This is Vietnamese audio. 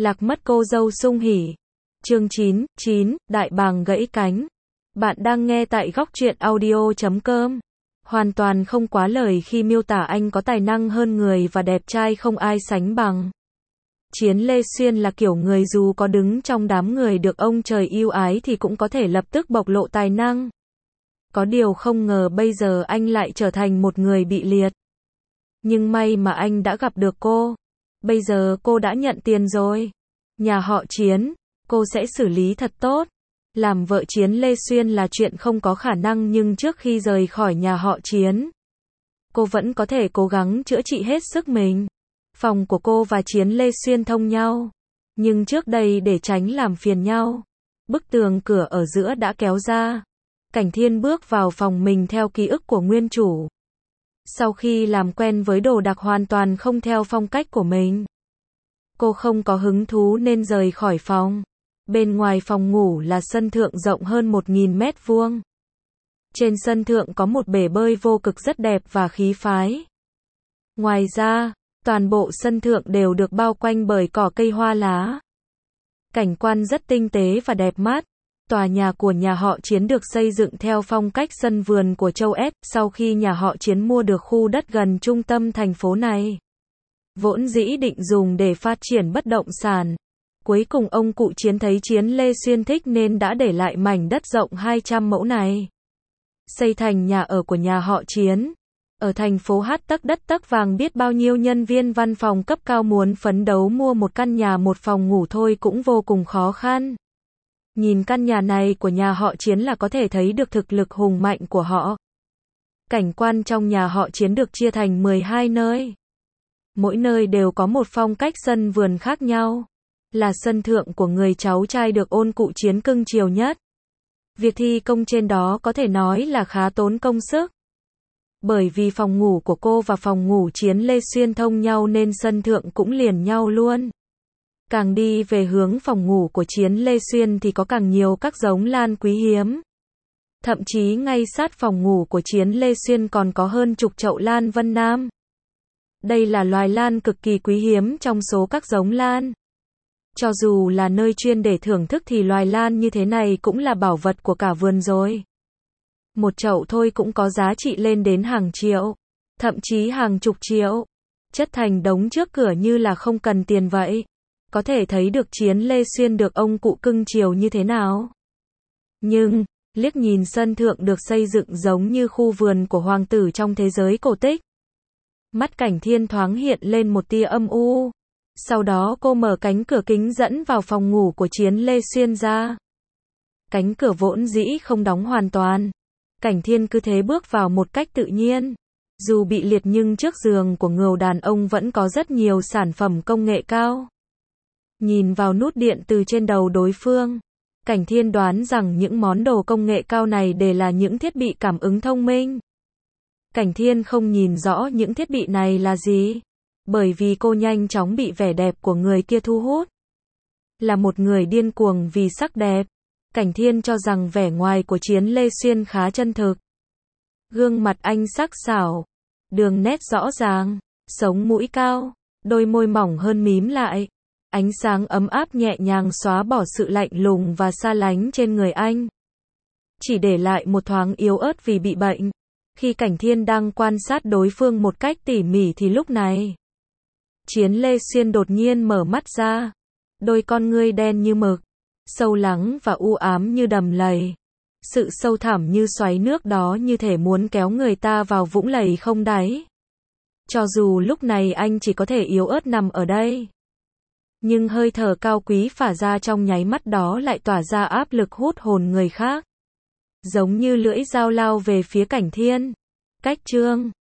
Lạc mất cô dâu sung hỉ. Chương 9, Đại bàng gãy cánh. Bạn đang nghe tại góc truyện audio.com. Hoàn toàn không quá lời khi miêu tả anh có tài năng hơn người và đẹp trai không ai sánh bằng. Chiến Lê Xuyên là kiểu người dù có đứng trong đám người được ông trời yêu ái thì cũng có thể lập tức bộc lộ tài năng. Có điều không ngờ bây giờ anh lại trở thành một người bị liệt. Nhưng may mà anh đã gặp được cô. Bây giờ cô đã nhận tiền rồi. Nhà họ Chiến, cô sẽ xử lý thật tốt. Làm vợ Chiến Lê Xuyên là chuyện không có khả năng, nhưng trước khi rời khỏi nhà họ Chiến, cô vẫn có thể cố gắng chữa trị hết sức mình. Phòng của cô và Chiến Lê Xuyên thông nhau. Nhưng trước đây để tránh làm phiền nhau, bức tường cửa ở giữa đã kéo ra. Cảnh Thiên bước vào phòng mình theo ký ức của nguyên chủ. Sau khi làm quen với đồ đạc hoàn toàn không theo phong cách của mình, cô không có hứng thú nên rời khỏi phòng. Bên ngoài phòng ngủ là sân thượng rộng hơn 1000 mét vuông. Trên sân thượng có một bể bơi vô cực rất đẹp và khí phái. Ngoài ra, toàn bộ sân thượng đều được bao quanh bởi cỏ cây hoa lá. Cảnh quan rất tinh tế và đẹp mắt. Tòa nhà của nhà họ Chiến được xây dựng theo phong cách sân vườn của châu Ép, sau khi nhà họ Chiến mua được khu đất gần trung tâm thành phố này. Vốn dĩ định dùng để phát triển bất động sản. Cuối cùng ông cụ Chiến thấy Chiến Lê Xuyên thích nên đã để lại mảnh đất rộng 200 mẫu này. Xây thành nhà ở của nhà họ Chiến. Ở thành phố Hát tấc đất tấc vàng, biết bao nhiêu nhân viên văn phòng cấp cao muốn phấn đấu mua một căn nhà một phòng ngủ thôi cũng vô cùng khó khăn. Nhìn căn nhà này của nhà họ Chiến là có thể thấy được thực lực hùng mạnh của họ. Cảnh quan trong nhà họ Chiến được chia thành 12 nơi. Mỗi nơi đều có một phong cách sân vườn khác nhau. Là sân thượng của người cháu trai được ôn cụ Chiến cưng chiều nhất. Việc thi công trên đó có thể nói là khá tốn công sức. Bởi vì phòng ngủ của cô và phòng ngủ Chiến Lê Xuyên thông nhau nên sân thượng cũng liền nhau luôn. Càng đi về hướng phòng ngủ của Chiến Lê Xuyên thì có càng nhiều các giống lan quý hiếm. Thậm chí ngay sát phòng ngủ của Chiến Lê Xuyên còn có hơn chục chậu lan Vân Nam. Đây là loài lan cực kỳ quý hiếm trong số các giống lan. Cho dù là nơi chuyên để thưởng thức thì loài lan như thế này cũng là bảo vật của cả vườn rồi. Một chậu thôi cũng có giá trị lên đến hàng triệu, thậm chí hàng chục triệu. Chất thành đống trước cửa như là không cần tiền vậy. Có thể thấy được Chiến Lê Xuyên được ông cụ cưng chiều như thế nào. Nhưng, liếc nhìn sân thượng được xây dựng giống như khu vườn của hoàng tử trong thế giới cổ tích. Mắt Cảnh Thiên thoáng hiện lên một tia âm u. Sau đó cô mở cánh cửa kính dẫn vào phòng ngủ của Chiến Lê Xuyên ra. Cánh cửa vốn dĩ không đóng hoàn toàn. Cảnh Thiên cứ thế bước vào một cách tự nhiên. Dù bị liệt nhưng trước giường của người đàn ông vẫn có rất nhiều sản phẩm công nghệ cao. Nhìn vào nút điện từ trên đầu đối phương, Cảnh Thiên đoán rằng những món đồ công nghệ cao này đều là những thiết bị cảm ứng thông minh. Cảnh Thiên không nhìn rõ những thiết bị này là gì, bởi vì cô nhanh chóng bị vẻ đẹp của người kia thu hút. Là một người điên cuồng vì sắc đẹp, Cảnh Thiên cho rằng vẻ ngoài của Chiến Lê Xuyên khá chân thực. Gương mặt anh sắc sảo, đường nét rõ ràng, sống mũi cao, đôi môi mỏng hơn mím lại. Ánh sáng ấm áp nhẹ nhàng xóa bỏ sự lạnh lùng và xa lánh trên người anh. Chỉ để lại một thoáng yếu ớt vì bị bệnh. Khi Cảnh Thiên đang quan sát đối phương một cách tỉ mỉ thì lúc này, Chiến Lê Xuyên đột nhiên mở mắt ra. Đôi con ngươi đen như mực, sâu lắng và u ám như đầm lầy. Sự sâu thẳm như xoáy nước đó như thể muốn kéo người ta vào vũng lầy không đáy. Cho dù lúc này anh chỉ có thể yếu ớt nằm ở đây, nhưng hơi thở cao quý phả ra trong nháy mắt đó lại tỏa ra áp lực hút hồn người khác. Giống như lưỡi dao lao về phía Cảnh Thiên. Cách chương